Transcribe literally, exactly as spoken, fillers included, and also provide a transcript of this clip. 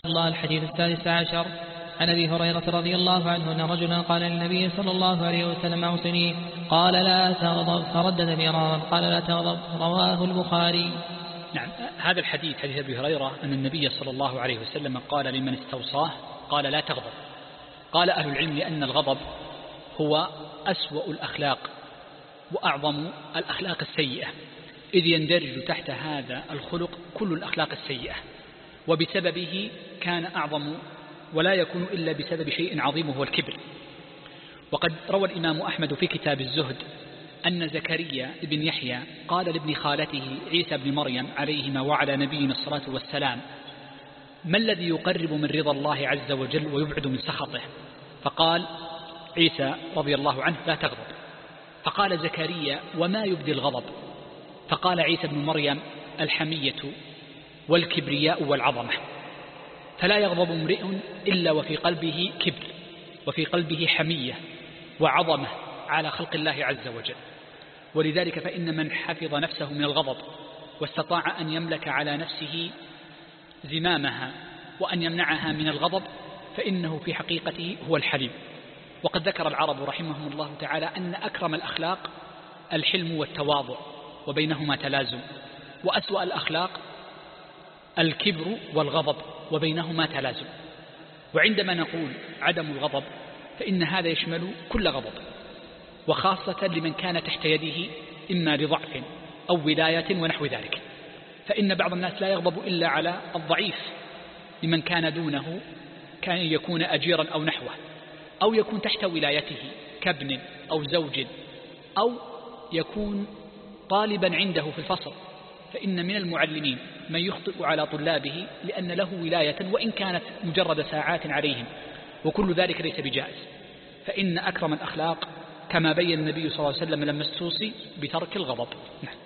الله. الحديث السادس عشر عن أبي هريرة رضي الله عنه أن رجلا قال للنبي صلى الله عليه وسلم أوصني، قال لا تغضب، فردد مرارا قال لا تغضب، رواه البخاري. نعم، هذا الحديث حديث أبي هريرة أن النبي صلى الله عليه وسلم قال لمن استوصاه قال لا تغضب. قال أهل العلم لأن الغضب هو أسوأ الأخلاق وأعظم الأخلاق السيئة، إذ يندرج تحت هذا الخلق كل الأخلاق السيئة، وبسببه كان أعظم ولا يكون إلا بسبب شيء عظيم وهو الكبر. وقد روى الإمام أحمد في كتاب الزهد أن زكريا بن يحيى قال لابن خالته عيسى بن مريم عليهما وعلى نبينا الصلاة والسلام: ما الذي يقرب من رضا الله عز وجل ويبعد من سخطه؟ فقال عيسى رضي الله عنه: لا تغضب. فقال زكريا: وما يبدي الغضب؟ فقال عيسى بن مريم: الحمية والكبرياء والعظمة. فلا يغضب امرئ إلا وفي قلبه كبر، وفي قلبه حمية وعظمة على خلق الله عز وجل. ولذلك فإن من حفظ نفسه من الغضب واستطاع أن يملك على نفسه زمامها وأن يمنعها من الغضب فإنه في حقيقته هو الحليم. وقد ذكر العرب رحمهم الله تعالى أن أكرم الأخلاق الحلم والتواضع، وبينهما تلازم، وأسوأ الأخلاق الكبر والغضب، وبينهما تلازم. وعندما نقول عدم الغضب فإن هذا يشمل كل غضب، وخاصة لمن كان تحت يده إما لضعف أو ولاية ونحو ذلك، فإن بعض الناس لا يغضب إلا على الضعيف لمن كان دونه، كان يكون أجيرا أو نحوه، أو يكون تحت ولايته كابن أو زوج، أو يكون طالبا عنده في الفصل، فإن من المعلمين من يخطئ على طلابه لأن له ولاية وإن كانت مجرد ساعات عليهم، وكل ذلك ليس بجائز. فإن أكرم الأخلاق كما بين النبي صلى الله عليه وسلم لما استوصي بترك الغضب.